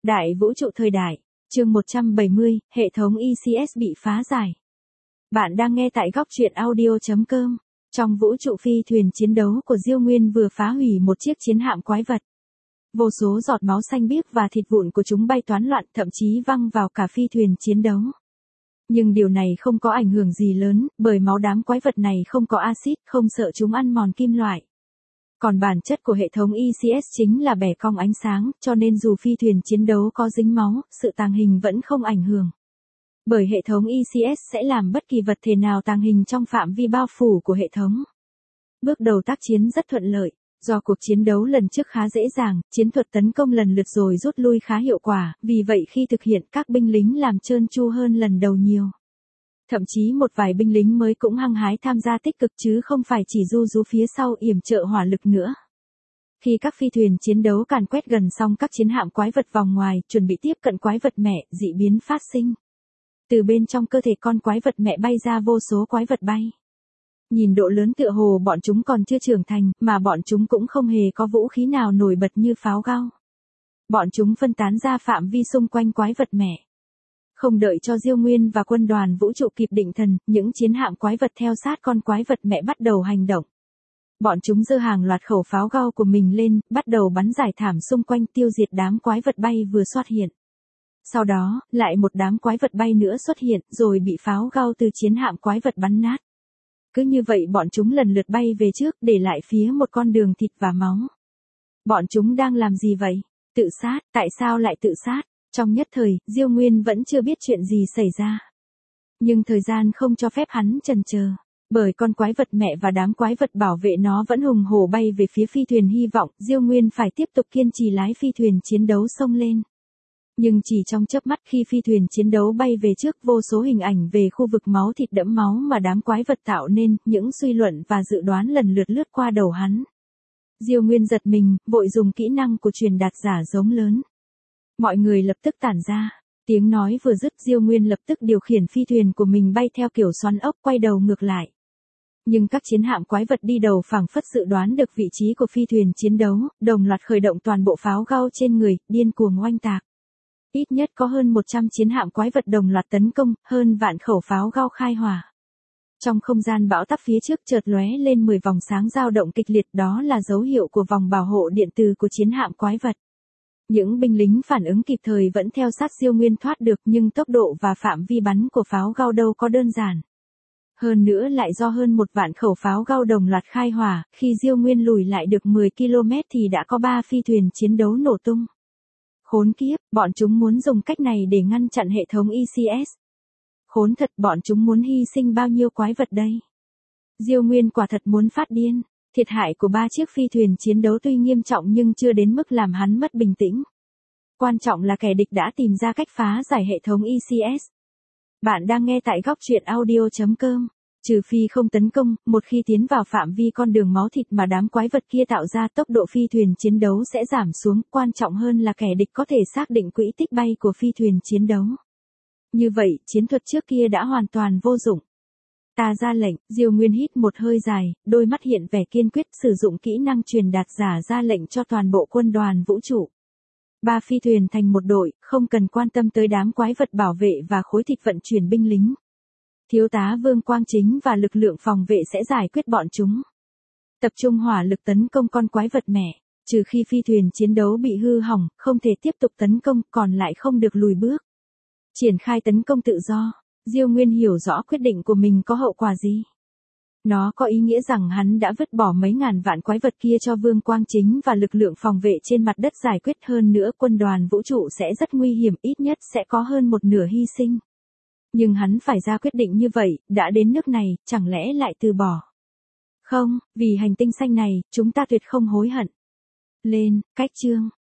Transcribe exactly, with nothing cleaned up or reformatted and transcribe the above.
Đại vũ trụ thời đại, chương một trăm bảy mươi, hệ thống E C S bị phá giải. Bạn đang nghe tại góc truyện audio chấm com. Trong vũ trụ phi thuyền chiến đấu của Diêu Nguyên vừa phá hủy một chiếc chiến hạm quái vật. Vô số giọt máu xanh biếc và thịt vụn của chúng bay toán loạn, thậm chí văng vào cả phi thuyền chiến đấu. Nhưng điều này không có ảnh hưởng gì lớn, bởi máu đám quái vật này không có axit, không sợ chúng ăn mòn kim loại. Còn bản chất của hệ thống E C S chính là bẻ cong ánh sáng, cho nên dù phi thuyền chiến đấu có dính máu, sự tàng hình vẫn không ảnh hưởng. Bởi hệ thống E C S sẽ làm bất kỳ vật thể nào tàng hình trong phạm vi bao phủ của hệ thống. Bước đầu tác chiến rất thuận lợi, do cuộc chiến đấu lần trước khá dễ dàng, chiến thuật tấn công lần lượt rồi rút lui khá hiệu quả, vì vậy khi thực hiện các binh lính làm trơn tru hơn lần đầu nhiều. Thậm chí một vài binh lính mới cũng hăng hái tham gia tích cực chứ không phải chỉ ru rú phía sau yểm trợ hỏa lực nữa. Khi các phi thuyền chiến đấu càn quét gần xong các chiến hạm quái vật vòng ngoài, chuẩn bị tiếp cận quái vật mẹ, dị biến phát sinh. Từ bên trong cơ thể con quái vật mẹ bay ra vô số quái vật bay. Nhìn độ lớn tựa hồ bọn chúng còn chưa trưởng thành, mà bọn chúng cũng không hề có vũ khí nào nổi bật như pháo gao. Bọn chúng phân tán ra phạm vi xung quanh quái vật mẹ. Không đợi cho Diêu Nguyên và quân đoàn vũ trụ kịp định thần, những chiến hạm quái vật theo sát con quái vật mẹ bắt đầu hành động. Bọn chúng giơ hàng loạt khẩu pháo gao của mình lên, bắt đầu bắn giải thảm xung quanh tiêu diệt đám quái vật bay vừa xuất hiện. Sau đó, lại một đám quái vật bay nữa xuất hiện, rồi bị pháo gao từ chiến hạm quái vật bắn nát. Cứ như vậy bọn chúng lần lượt bay về trước, để lại phía một con đường thịt và máu. Bọn chúng đang làm gì vậy? Tự sát, tại sao lại tự sát? Trong nhất thời, Diêu Nguyên vẫn chưa biết chuyện gì xảy ra. Nhưng thời gian không cho phép hắn chần chờ, bởi con quái vật mẹ và đám quái vật bảo vệ nó vẫn hùng hổ bay về phía phi thuyền hy vọng, Diêu Nguyên phải tiếp tục kiên trì lái phi thuyền chiến đấu xông lên. Nhưng chỉ trong chớp mắt khi phi thuyền chiến đấu bay về trước, vô số hình ảnh về khu vực máu thịt đẫm máu mà đám quái vật tạo nên, những suy luận và dự đoán lần lượt lướt qua đầu hắn. Diêu Nguyên giật mình, vội dùng kỹ năng của truyền đạt giả giống lớn. Mọi người lập tức tản ra. Tiếng nói vừa dứt, Diêu Nguyên lập tức điều khiển phi thuyền của mình bay theo kiểu xoắn ốc, quay đầu ngược lại. Nhưng các chiến hạm quái vật đi đầu phảng phất dự đoán được vị trí của phi thuyền chiến đấu, đồng loạt khởi động toàn bộ pháo gao trên người, điên cuồng oanh tạc. Ít nhất có hơn một trăm chiến hạm quái vật đồng loạt tấn công, hơn vạn khẩu pháo gao khai hỏa. Trong không gian bão táp phía trước chợt lóe lên mười vòng sáng dao động kịch liệt, đó là dấu hiệu của vòng bảo hộ điện từ của chiến hạm quái vật. Những binh lính phản ứng kịp thời vẫn theo sát Diêu Nguyên thoát được, nhưng tốc độ và phạm vi bắn của pháo gao đâu có đơn giản. Hơn nữa lại do hơn một vạn khẩu pháo gao đồng loạt khai hỏa, khi Diêu Nguyên lùi lại được mười ki lô mét thì đã có ba phi thuyền chiến đấu nổ tung. Khốn kiếp, bọn chúng muốn dùng cách này để ngăn chặn hệ thống E C S. Khốn thật, bọn chúng muốn hy sinh bao nhiêu quái vật đây? Diêu Nguyên quả thật muốn phát điên. Thiệt hại của ba chiếc phi thuyền chiến đấu tuy nghiêm trọng nhưng chưa đến mức làm hắn mất bình tĩnh. Quan trọng là kẻ địch đã tìm ra cách phá giải hệ thống E C S. Bạn đang nghe tại góc truyện audio chấm com. Trừ phi không tấn công, một khi tiến vào phạm vi con đường máu thịt mà đám quái vật kia tạo ra, tốc độ phi thuyền chiến đấu sẽ giảm xuống. Quan trọng hơn là kẻ địch có thể xác định quỹ tích bay của phi thuyền chiến đấu. Như vậy, chiến thuật trước kia đã hoàn toàn vô dụng. Ta ra lệnh, Diêu Nguyên hít một hơi dài, đôi mắt hiện vẻ kiên quyết, sử dụng kỹ năng truyền đạt giả ra lệnh cho toàn bộ quân đoàn vũ trụ. Ba phi thuyền thành một đội, không cần quan tâm tới đám quái vật bảo vệ và khối thịt vận chuyển binh lính. Thiếu tá Vương Quang Chính và lực lượng phòng vệ sẽ giải quyết bọn chúng. Tập trung hỏa lực tấn công con quái vật mẹ, trừ khi phi thuyền chiến đấu bị hư hỏng, không thể tiếp tục tấn công, còn lại không được lùi bước. Triển khai tấn công tự do. Diêu Nguyên hiểu rõ quyết định của mình có hậu quả gì. Nó có ý nghĩa rằng hắn đã vứt bỏ mấy ngàn vạn quái vật kia cho Vương Quang Chính và lực lượng phòng vệ trên mặt đất giải quyết, hơn nữa quân đoàn vũ trụ sẽ rất nguy hiểm, ít nhất sẽ có hơn một nửa hy sinh. Nhưng hắn phải ra quyết định như vậy, đã đến nước này, chẳng lẽ lại từ bỏ? Không, vì hành tinh xanh này, chúng ta tuyệt không hối hận. Lên, cách chương.